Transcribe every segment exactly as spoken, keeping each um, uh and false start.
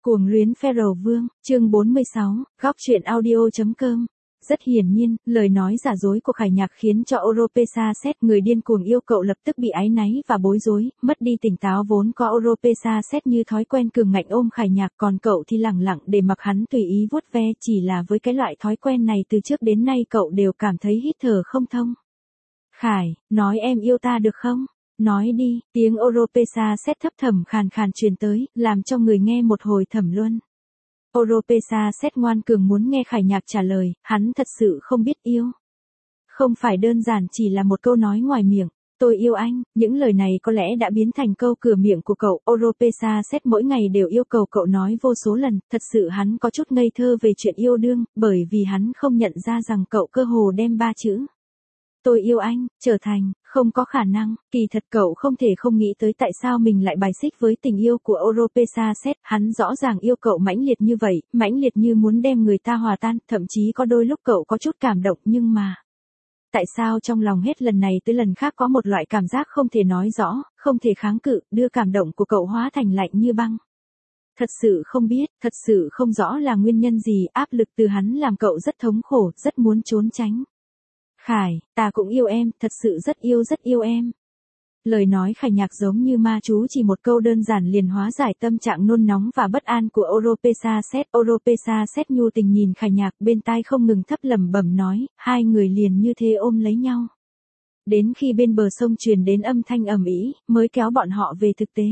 Cuồng luyến Feral Vương, chương bốn mươi sáu, góc truyện audio.com. Rất hiển nhiên, lời nói giả dối của Khải Nhạc khiến cho Oropesa Set, người điên cuồng yêu cậu, lập tức bị áy náy và bối rối, mất đi tỉnh táo vốn có. Oropesa Set như thói quen cường ngạnh ôm Khải Nhạc, còn cậu thì lẳng lặng để mặc hắn tùy ý vuốt ve. Chỉ là với cái loại thói quen này từ trước đến nay cậu đều cảm thấy hít thở không thông. Khải, nói em yêu ta được không? Nói đi, tiếng Oropesa Set thấp thầm khàn khàn truyền tới, làm cho người nghe một hồi thẩm luân. Oropesa Set ngoan cường muốn nghe Khải Nhạc trả lời, hắn thật sự không biết yêu. Không phải đơn giản chỉ là một câu nói ngoài miệng, tôi yêu anh, những lời này có lẽ đã biến thành câu cửa miệng của cậu. Oropesa Set mỗi ngày đều yêu cầu cậu nói vô số lần, thật sự hắn có chút ngây thơ về chuyện yêu đương, bởi vì hắn không nhận ra rằng cậu cơ hồ đem ba chữ tôi yêu anh, trở thành, không có khả năng. Kỳ thật cậu không thể không nghĩ tới tại sao mình lại bài xích với tình yêu của Oropesa Set. Hắn rõ ràng yêu cậu mãnh liệt như vậy, mãnh liệt như muốn đem người ta hòa tan, thậm chí có đôi lúc cậu có chút cảm động, nhưng mà tại sao trong lòng hết lần này tới lần khác có một loại cảm giác không thể nói rõ, không thể kháng cự, đưa cảm động của cậu hóa thành lạnh như băng. Thật sự không biết, thật sự không rõ là nguyên nhân gì, áp lực từ hắn làm cậu rất thống khổ, rất muốn trốn tránh. Khải, ta cũng yêu em, thật sự rất yêu rất yêu em. Lời nói Khải Nhạc giống như ma chú, chỉ một câu đơn giản liền hóa giải tâm trạng nôn nóng và bất an của Oropesa Set. Oropesa Set nhu tình nhìn Khải Nhạc, bên tai không ngừng thấp lẩm bẩm nói, hai người liền như thế ôm lấy nhau. Đến khi bên bờ sông truyền đến âm thanh ầm ĩ, mới kéo bọn họ về thực tế.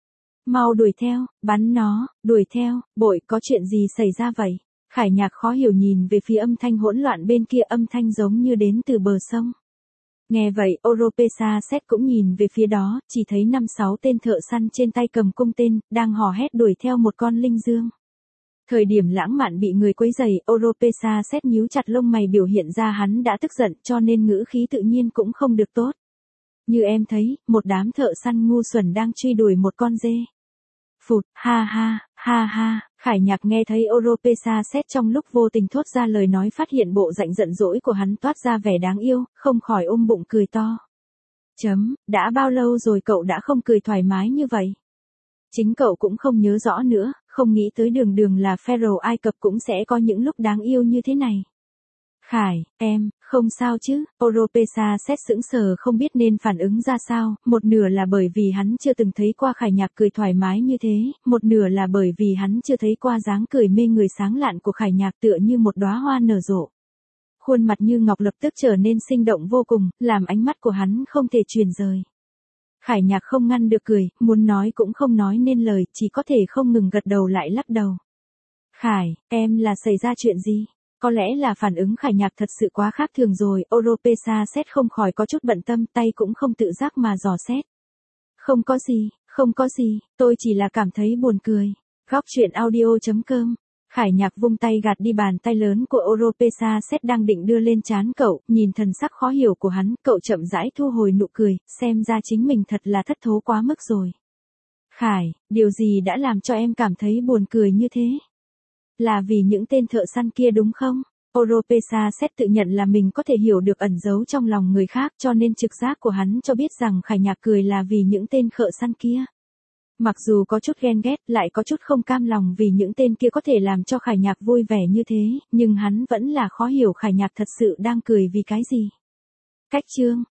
Mau đuổi theo, bắn nó, đuổi theo, bội, có chuyện gì xảy ra vậy? Khải Nhạc khó hiểu nhìn về phía âm thanh hỗn loạn bên kia, âm thanh giống như đến từ bờ sông. Nghe vậy, Oropesa Set cũng nhìn về phía đó, chỉ thấy năm sáu tên thợ săn trên tay cầm cung tên, đang hò hét đuổi theo một con linh dương. Thời điểm lãng mạn bị người quấy rầy, Oropesa Set nhíu chặt lông mày, biểu hiện ra hắn đã tức giận, cho nên ngữ khí tự nhiên cũng không được tốt. Như em thấy, một đám thợ săn ngu xuẩn đang truy đuổi một con dê. Phụt, ha ha, ha ha. Khải Nhạc nghe thấy Oropesa Set trong lúc vô tình thốt ra lời nói, phát hiện bộ dạng giận dỗi của hắn toát ra vẻ đáng yêu, không khỏi ôm bụng cười to. Chấm, đã bao lâu rồi cậu đã không cười thoải mái như vậy? Chính cậu cũng không nhớ rõ nữa, không nghĩ tới đường đường là Pharaoh Ai Cập cũng sẽ có những lúc đáng yêu như thế này. Khải, em, không sao chứ? Oropesa Set sững sờ không biết nên phản ứng ra sao, một nửa là bởi vì hắn chưa từng thấy qua Khải Nhạc cười thoải mái như thế, một nửa là bởi vì hắn chưa thấy qua dáng cười mê người sáng lạn của Khải Nhạc, tựa như một đóa hoa nở rộ. Khuôn mặt như ngọc lập tức trở nên sinh động vô cùng, làm ánh mắt của hắn không thể chuyển rời. Khải Nhạc không ngăn được cười, muốn nói cũng không nói nên lời, chỉ có thể không ngừng gật đầu lại lắc đầu. Khải, em là xảy ra chuyện gì? Có lẽ là phản ứng Khải Nhạc thật sự quá khác thường rồi, Oropesa Set không khỏi có chút bận tâm, tay cũng không tự giác mà dò xét. Không có gì, không có gì, tôi chỉ là cảm thấy buồn cười. Góc truyện audio.com. Khải Nhạc vung tay gạt đi bàn tay lớn của Oropesa Set đang định đưa lên trán cậu, nhìn thần sắc khó hiểu của hắn, cậu chậm rãi thu hồi nụ cười, xem ra chính mình thật là thất thố quá mức rồi. Khải, điều gì đã làm cho em cảm thấy buồn cười như thế? Là vì những tên thợ săn kia đúng không? Oropesa Set tự nhận là mình có thể hiểu được ẩn giấu trong lòng người khác, cho nên trực giác của hắn cho biết rằng Khải Nhạc cười là vì những tên thợ săn kia. Mặc dù có chút ghen ghét, lại có chút không cam lòng vì những tên kia có thể làm cho Khải Nhạc vui vẻ như thế, nhưng hắn vẫn là khó hiểu Khải Nhạc thật sự đang cười vì cái gì. Cách chương,